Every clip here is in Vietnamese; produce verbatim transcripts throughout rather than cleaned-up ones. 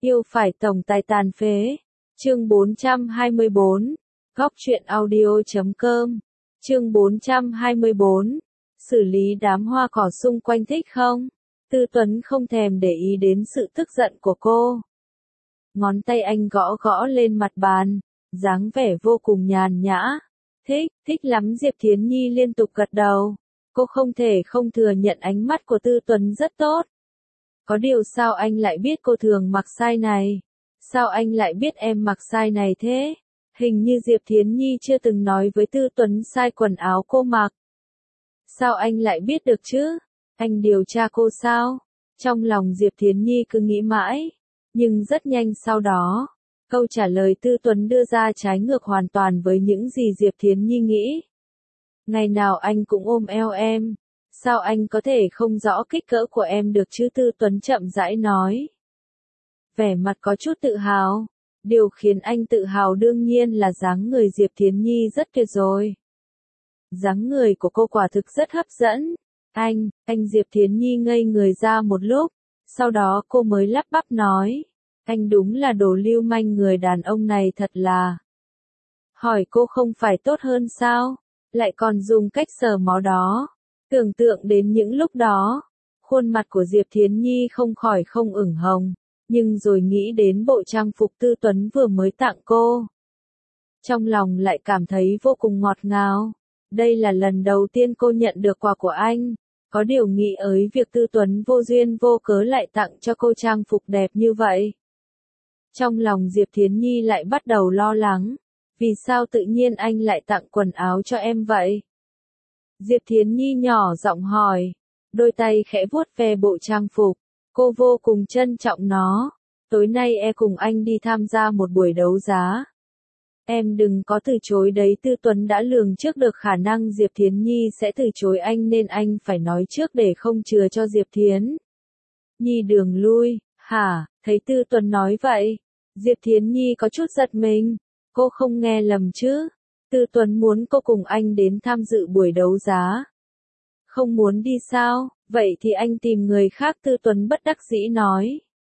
Yêu phải tổng tài tàn phế. Chương bốn trăm hai mươi bốn. Góc truyện audio chấm com. Chương bốn trăm hai mươi bốn. Xử lý đám hoa cỏ xung quanh thích không? Tư Tuấn không thèm để ý đến sự tức giận của cô. Ngón tay anh gõ gõ lên mặt bàn, dáng vẻ vô cùng nhàn nhã. Thích, thích lắm. Diệp Thiến Nhi liên tục gật đầu. Cô không thể không thừa nhận ánh mắt của Tư Tuấn rất tốt. Có điều sao anh lại biết cô thường mặc size này? Sao anh lại biết em mặc size này thế? Hình như Diệp Thiến Nhi chưa từng nói với Tư Tuấn size quần áo cô mặc. Sao anh lại biết được chứ? Anh điều tra cô sao? Trong lòng Diệp Thiến Nhi cứ nghĩ mãi. Nhưng rất nhanh sau đó, câu trả lời Tư Tuấn đưa ra trái ngược hoàn toàn với những gì Diệp Thiến Nhi nghĩ. Ngày nào anh cũng ôm eo em. Sao anh có thể không rõ kích cỡ của em được chứ? Tư Tuấn chậm rãi nói. Vẻ mặt có chút tự hào. Điều khiến anh tự hào đương nhiên là dáng người Diệp Thiến Nhi rất tuyệt rồi. Dáng người của cô quả thực rất hấp dẫn. Anh, anh Diệp Thiến Nhi ngây người ra một lúc. Sau đó cô mới lắp bắp nói. Anh đúng là đồ lưu manh, người đàn ông này thật là. Hỏi cô không phải tốt hơn sao? Lại còn dùng cách sờ mó đó. Tưởng tượng đến những lúc đó, khuôn mặt của Diệp Thiến Nhi không khỏi không ửng hồng, nhưng rồi nghĩ đến bộ trang phục Tư Tuấn vừa mới tặng cô. Trong lòng lại cảm thấy vô cùng ngọt ngào. Đây là lần đầu tiên cô nhận được quà của anh. Có điều nghĩ ấy việc Tư Tuấn vô duyên vô cớ lại tặng cho cô trang phục đẹp như vậy. Trong lòng Diệp Thiến Nhi lại bắt đầu lo lắng. Vì sao tự nhiên anh lại tặng quần áo cho em vậy? Diệp Thiến Nhi nhỏ giọng hỏi. Đôi tay khẽ vuốt ve bộ trang phục. Cô vô cùng trân trọng nó. Tối nay em cùng anh đi tham gia một buổi đấu giá. Em đừng có từ chối đấy. Tư Tuấn đã lường trước được khả năng Diệp Thiến Nhi sẽ từ chối anh nên anh phải nói trước để không chừa cho Diệp Thiến Nhi đường lui. Hả? Thấy Tư Tuấn nói vậy, Diệp Thiến Nhi có chút giật mình. Cô không nghe lầm chứ? Tư Tuấn muốn cô cùng anh đến tham dự buổi đấu giá. Không muốn đi sao? Vậy thì anh tìm người khác. Tư Tuấn bất đắc dĩ nói.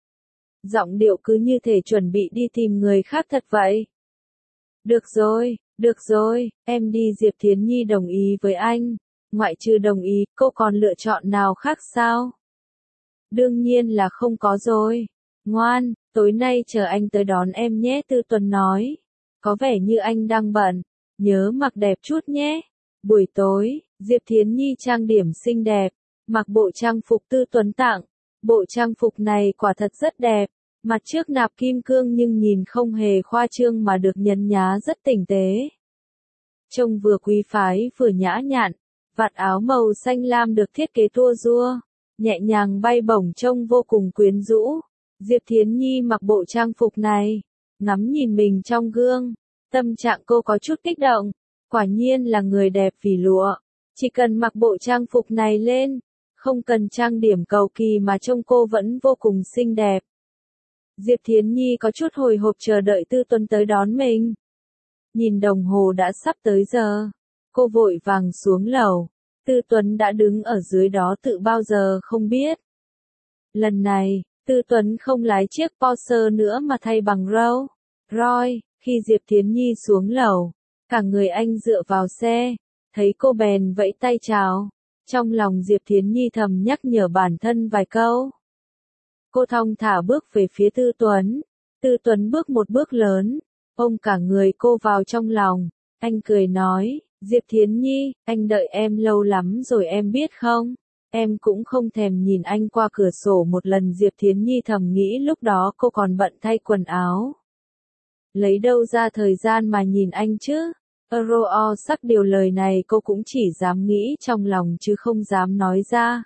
Giọng điệu cứ như thể chuẩn bị đi tìm người khác thật vậy. Được rồi, được rồi, em đi. Diệp Thiến Nhi đồng ý với anh. Ngoại trừ đồng ý, cô còn lựa chọn nào khác sao? Đương nhiên là không có rồi. Ngoan, tối nay chờ anh tới đón em nhé. Tư Tuấn nói. Có vẻ như anh đang bận. Nhớ mặc đẹp chút nhé. Buổi tối, Diệp Thiến Nhi trang điểm xinh đẹp, mặc bộ trang phục Tư Tuấn tặng. Bộ trang phục này quả thật rất đẹp. Mặt trước nạp kim cương nhưng nhìn không hề khoa trương mà được nhấn nhá rất tinh tế. Trông vừa quý phái vừa nhã nhặn. Vạt áo màu xanh lam được thiết kế tua rua, nhẹ nhàng bay bổng trông vô cùng quyến rũ. Diệp Thiến Nhi mặc bộ trang phục này, ngắm nhìn mình trong gương. Tâm trạng cô có chút kích động. Quả nhiên là người đẹp vì lụa. Chỉ cần mặc bộ trang phục này lên, không cần trang điểm cầu kỳ mà trông cô vẫn vô cùng xinh đẹp. Diệp Thiến Nhi có chút hồi hộp chờ đợi Tư Tuấn tới đón mình. Nhìn đồng hồ đã sắp tới giờ. Cô vội vàng xuống lầu. Tư Tuấn đã đứng ở dưới đó từ bao giờ không biết. Lần này, Tư Tuấn không lái chiếc Porsche nữa mà thay bằng Rolls Royce. Khi Diệp Thiến Nhi xuống lầu, cả người anh dựa vào xe. Thấy cô bèn vẫy tay chào. Trong lòng Diệp Thiến Nhi thầm nhắc nhở bản thân vài câu. Cô thong thả bước về phía Tư Tuấn. Tư Tuấn bước một bước lớn, ôm cả người cô vào trong lòng. Anh cười nói, Diệp Thiến Nhi, anh đợi em lâu lắm rồi em biết không? Em cũng không thèm nhìn anh qua cửa sổ một lần. Diệp Thiến Nhi thầm nghĩ lúc đó cô còn bận thay quần áo. Lấy đâu ra thời gian mà nhìn anh chứ? Euro sắc điều lời này cô cũng chỉ dám nghĩ trong lòng chứ không dám nói ra.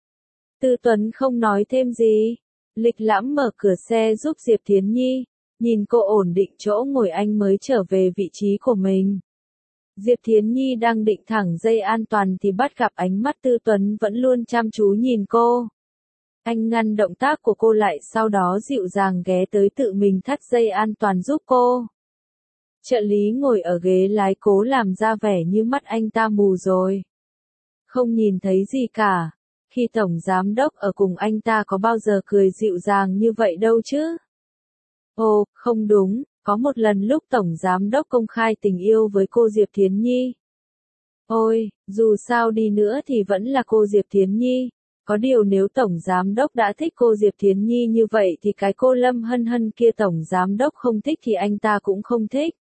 Tư Tuấn không nói thêm gì. Lịch lãm mở cửa xe giúp Diệp Thiến Nhi. Nhìn cô ổn định chỗ ngồi anh mới trở về vị trí của mình. Diệp Thiến Nhi đang định thẳng dây an toàn thì bắt gặp ánh mắt Tư Tuấn vẫn luôn chăm chú nhìn cô. Anh ngăn động tác của cô lại, sau đó dịu dàng ghé tới tự mình thắt dây an toàn giúp cô. Trợ lý ngồi ở ghế lái cố làm ra vẻ như mắt anh ta mù rồi. Không nhìn thấy gì cả. Khi tổng giám đốc ở cùng anh ta có bao giờ cười dịu dàng như vậy đâu chứ. Ồ, không đúng, có một lần lúc Tổng Giám Đốc công khai tình yêu với cô Diệp Thiến Nhi. Ôi, dù sao đi nữa thì vẫn là cô Diệp Thiến Nhi. Có điều nếu Tổng Giám Đốc đã thích cô Diệp Thiến Nhi như vậy thì cái cô Lâm Hân Hân kia Tổng Giám Đốc không thích thì anh ta cũng không thích.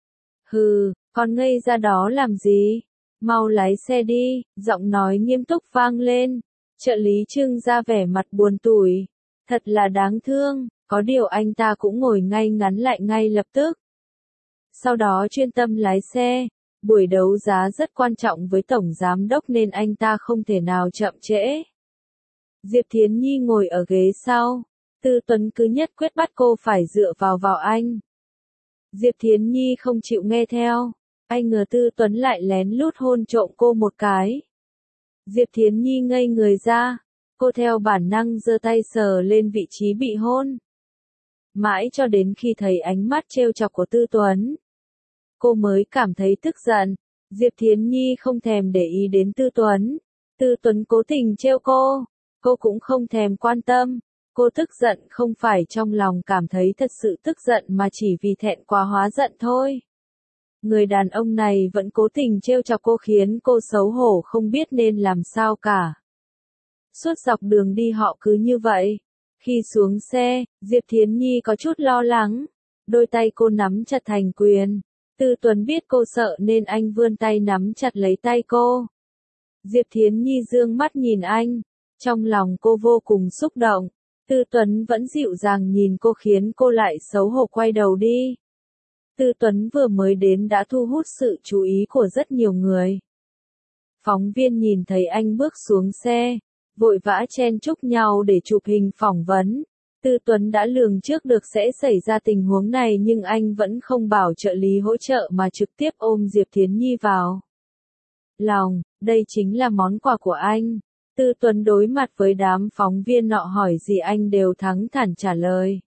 Hừ, còn ngây ra đó làm gì? Mau lái xe đi, giọng nói nghiêm túc vang lên. Trợ lý Trương ra vẻ mặt buồn tủi. Thật là đáng thương, có điều anh ta cũng ngồi ngay ngắn lại ngay lập tức. Sau đó chuyên tâm lái xe. Buổi đấu giá rất quan trọng với Tổng Giám Đốc nên anh ta không thể nào chậm trễ. Diệp Thiến Nhi ngồi ở ghế sau. Tư Tuấn cứ nhất quyết bắt cô phải dựa vào vào anh. Diệp Thiến Nhi không chịu nghe theo. Anh ngờ Tư Tuấn lại lén lút hôn trộm cô một cái. Diệp Thiến Nhi ngây người ra. Cô theo bản năng giơ tay sờ lên vị trí bị hôn. Mãi cho đến khi thấy ánh mắt trêu chọc của Tư Tuấn, cô mới cảm thấy tức giận. Diệp Thiến Nhi không thèm để ý đến Tư Tuấn. Tư Tuấn cố tình trêu cô. Cô cũng không thèm quan tâm. Cô tức giận không phải trong lòng cảm thấy thật sự tức giận mà chỉ vì thẹn quá hóa giận thôi. Người đàn ông này vẫn cố tình trêu chọc cô khiến cô xấu hổ không biết nên làm sao cả. Suốt dọc đường đi họ cứ như vậy. Khi xuống xe, Diệp Thiến Nhi có chút lo lắng. Đôi tay cô nắm chặt thành quyền. Tư Tuấn biết cô sợ nên anh vươn tay nắm chặt lấy tay cô. Diệp Thiến Nhi dương mắt nhìn anh. Trong lòng cô vô cùng xúc động. Tư Tuấn vẫn dịu dàng nhìn cô khiến cô lại xấu hổ quay đầu đi. Tư Tuấn vừa mới đến đã thu hút sự chú ý của rất nhiều người. Phóng viên nhìn thấy anh bước xuống xe, vội vã chen chúc nhau để chụp hình phỏng vấn. Tư Tuấn đã lường trước được sẽ xảy ra tình huống này nhưng anh vẫn không bảo trợ lý hỗ trợ mà trực tiếp ôm Diệp Thiến Nhi vào lòng. Đây chính là món quà của anh. Tư Tuấn đối mặt với đám phóng viên nọ hỏi gì anh đều thẳng thắn trả lời.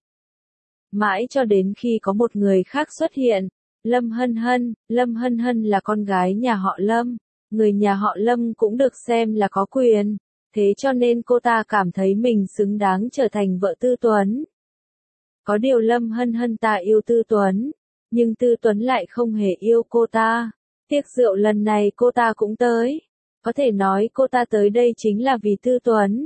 Mãi cho đến khi có một người khác xuất hiện. Lâm Hân Hân. Lâm Hân Hân là con gái nhà họ Lâm. Người nhà họ Lâm cũng được xem là có quyền. Thế cho nên cô ta cảm thấy mình xứng đáng trở thành vợ Tư Tuấn. Có điều Lâm Hân Hân ta yêu Tư Tuấn. Nhưng Tư Tuấn lại không hề yêu cô ta. Tiệc rượu lần này cô ta cũng tới. Có thể nói cô ta tới đây chính là vì Tư Tuấn.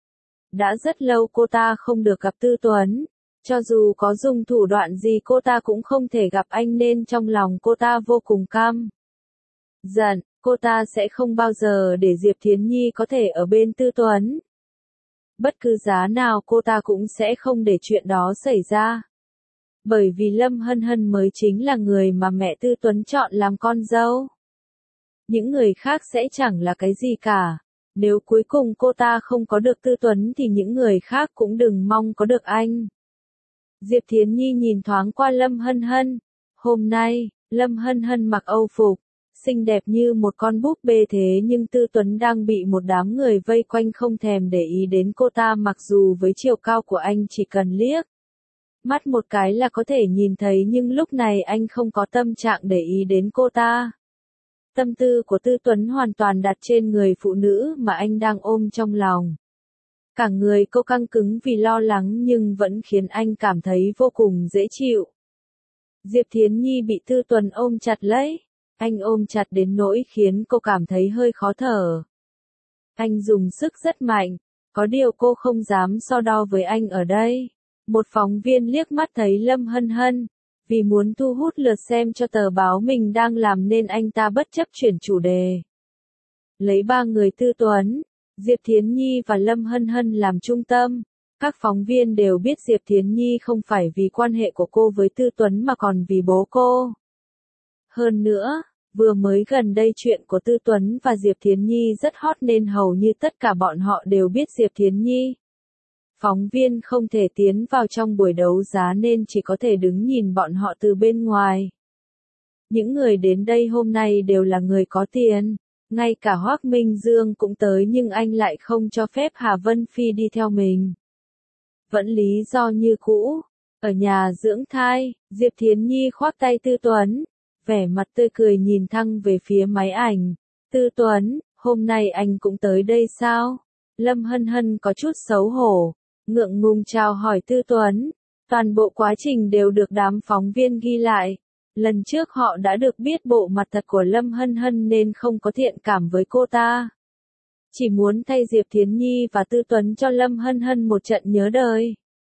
Đã rất lâu cô ta không được gặp Tư Tuấn. Cho dù có dùng thủ đoạn gì cô ta cũng không thể gặp anh nên trong lòng cô ta vô cùng căm giận. Cô ta sẽ không bao giờ để Diệp Thiến Nhi có thể ở bên Tư Tuấn. Bất cứ giá nào cô ta cũng sẽ không để chuyện đó xảy ra. Bởi vì Lâm Hân Hân mới chính là người mà mẹ Tư Tuấn chọn làm con dâu. Những người khác sẽ chẳng là cái gì cả. Nếu cuối cùng cô ta không có được Tư Tuấn thì những người khác cũng đừng mong có được anh. Diệp Thiến Nhi nhìn thoáng qua Lâm Hân Hân. Hôm nay, Lâm Hân Hân mặc Âu phục, xinh đẹp như một con búp bê thế nhưng Tư Tuấn đang bị một đám người vây quanh không thèm để ý đến cô ta mặc dù với chiều cao của anh chỉ cần liếc mắt một cái là có thể nhìn thấy nhưng lúc này anh không có tâm trạng để ý đến cô ta. Tâm tư của Tư Tuấn hoàn toàn đặt trên người phụ nữ mà anh đang ôm trong lòng. Cả người cô căng cứng vì lo lắng nhưng vẫn khiến anh cảm thấy vô cùng dễ chịu. Diệp Thiến Nhi bị Tư Tuấn ôm chặt lấy. Anh ôm chặt đến nỗi khiến cô cảm thấy hơi khó thở. Anh dùng sức rất mạnh. Có điều cô không dám so đo với anh ở đây. Một phóng viên liếc mắt thấy Lâm Hân Hân. Vì muốn thu hút lượt xem cho tờ báo mình đang làm nên anh ta bất chấp chuyển chủ đề. Lấy ba người Tư Tuấn, Diệp Thiến Nhi và Lâm Hân Hân làm trung tâm. Các phóng viên đều biết Diệp Thiến Nhi không phải vì quan hệ của cô với Tư Tuấn mà còn vì bố cô. Hơn nữa, vừa mới gần đây chuyện của Tư Tuấn và Diệp Thiến Nhi rất hot nên hầu như tất cả bọn họ đều biết Diệp Thiến Nhi. Phóng viên không thể tiến vào trong buổi đấu giá nên chỉ có thể đứng nhìn bọn họ từ bên ngoài. Những người đến đây hôm nay đều là người có tiền. Ngay cả Hoác Minh Dương cũng tới nhưng anh lại không cho phép Hà Vân Phi đi theo mình. Vẫn lý do như cũ. Ở nhà dưỡng thai, Diệp Thiến Nhi khoác tay Tư Tuấn. Vẻ mặt tươi cười nhìn thẳng về phía máy ảnh. Tư Tuấn, hôm nay anh cũng tới đây sao? Lâm Hân Hân có chút xấu hổ. Ngượng ngùng chào hỏi Tư Tuấn. Toàn bộ quá trình đều được đám phóng viên ghi lại. Lần trước họ đã được biết bộ mặt thật của Lâm Hân Hân nên không có thiện cảm với cô ta. Chỉ muốn thay Diệp Thiến Nhi và Tư Tuấn cho Lâm Hân Hân một trận nhớ đời.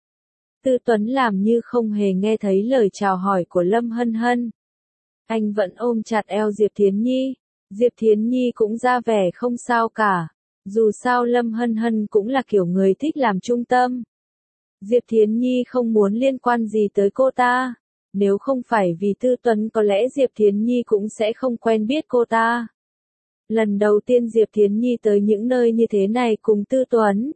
Tư Tuấn làm như không hề nghe thấy lời chào hỏi của Lâm Hân Hân. Anh vẫn ôm chặt eo Diệp Thiến Nhi. Diệp Thiến Nhi cũng ra vẻ không sao cả. Dù sao Lâm Hân Hân cũng là kiểu người thích làm trung tâm. Diệp Thiến Nhi không muốn liên quan gì tới cô ta. Nếu không phải vì Tư Tuấn có lẽ Diệp Thiến Nhi cũng sẽ không quen biết cô ta. Lần đầu tiên Diệp Thiến Nhi tới những nơi như thế này cùng Tư Tuấn.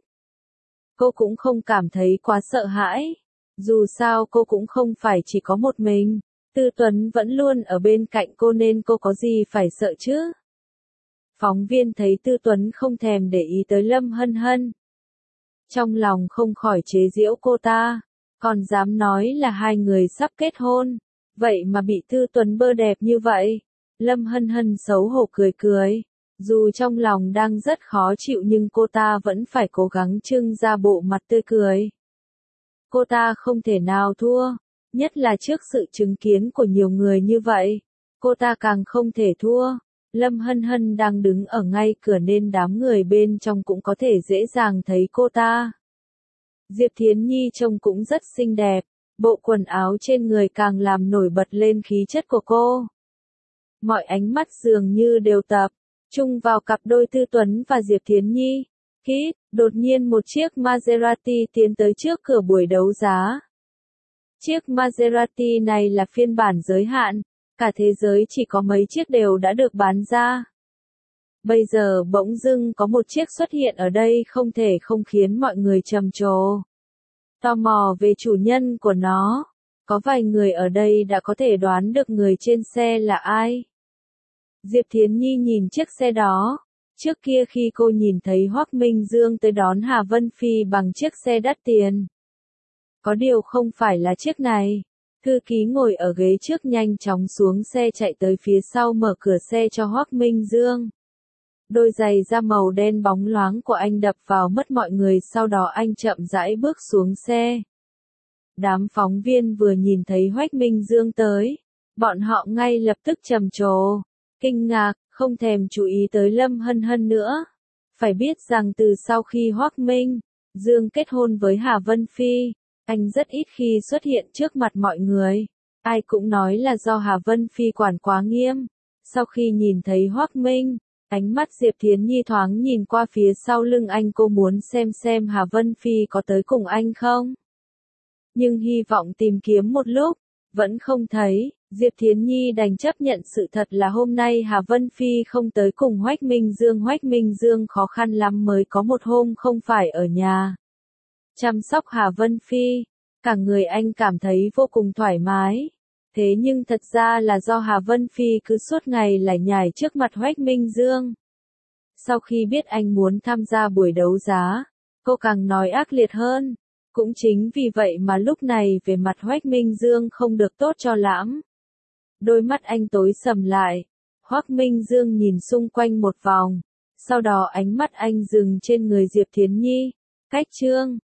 Cô cũng không cảm thấy quá sợ hãi. Dù sao cô cũng không phải chỉ có một mình. Tư Tuấn vẫn luôn ở bên cạnh cô nên cô có gì phải sợ chứ. Phóng viên thấy Tư Tuấn không thèm để ý tới Lâm Hân Hân. Trong lòng không khỏi chế giễu cô ta. Còn dám nói là hai người sắp kết hôn. Vậy mà bị Tư Tuấn bơ đẹp như vậy. Lâm Hân Hân xấu hổ cười cười. Dù trong lòng đang rất khó chịu nhưng cô ta vẫn phải cố gắng trưng ra bộ mặt tươi cười. Cô ta không thể nào thua. Nhất là trước sự chứng kiến của nhiều người như vậy. Cô ta càng không thể thua. Lâm Hân Hân đang đứng ở ngay cửa nên đám người bên trong cũng có thể dễ dàng thấy cô ta. Diệp Thiến Nhi trông cũng rất xinh đẹp. Bộ quần áo trên người càng làm nổi bật lên khí chất của cô. Mọi ánh mắt dường như đều tập trung vào cặp đôi Tư Tuấn và Diệp Thiến Nhi. Khi, đột nhiên một chiếc Maserati tiến tới trước cửa buổi đấu giá. Chiếc Maserati này là phiên bản giới hạn, cả thế giới chỉ có mấy chiếc đều đã được bán ra. Bây giờ bỗng dưng có một chiếc xuất hiện ở đây không thể không khiến mọi người trầm trồ. Tò mò về chủ nhân của nó. Có vài người ở đây đã có thể đoán được người trên xe là ai. Diệp Thiến Nhi nhìn chiếc xe đó. Trước kia khi cô nhìn thấy Hoắc Minh Dương tới đón Hà Vân Phi bằng chiếc xe đắt tiền. Có điều không phải là chiếc này. Thư ký ngồi ở ghế trước nhanh chóng xuống xe chạy tới phía sau mở cửa xe cho Hoắc Minh Dương. Đôi giày da màu đen bóng loáng của anh đập vào mắt mọi người, sau đó anh chậm rãi bước xuống xe. Đám phóng viên vừa nhìn thấy Hoắc Minh Dương tới, bọn họ ngay lập tức trầm trồ, kinh ngạc, không thèm chú ý tới Lâm Hân Hân nữa. Phải biết rằng từ sau khi Hoắc Minh Dương kết hôn với Hà Vân Phi, anh rất ít khi xuất hiện trước mặt mọi người. Ai cũng nói là do Hà Vân Phi quản quá nghiêm. Sau khi nhìn thấy Hoắc Minh, ánh mắt Diệp Thiến Nhi thoáng nhìn qua phía sau lưng anh, cô muốn xem xem Hà Vân Phi có tới cùng anh không. Nhưng hy vọng tìm kiếm một lúc, vẫn không thấy. Diệp Thiến Nhi đành chấp nhận sự thật là hôm nay Hà Vân Phi không tới cùng Hoắc Minh Dương. Hoắc Minh Dương khó khăn lắm mới có một hôm không phải ở nhà chăm sóc Hà Vân Phi. Cả người anh cảm thấy vô cùng thoải mái. Thế nhưng thật ra là do Hà Vân Phi cứ suốt ngày lải nhải trước mặt Hoắc Minh Dương. Sau khi biết anh muốn tham gia buổi đấu giá, cô càng nói ác liệt hơn. Cũng chính vì vậy mà lúc này về mặt Hoắc Minh Dương không được tốt cho lắm. Đôi mắt anh tối sầm lại. Hoắc Minh Dương nhìn xung quanh một vòng. Sau đó ánh mắt anh dừng trên người Diệp Thiến Nhi. Cách trương,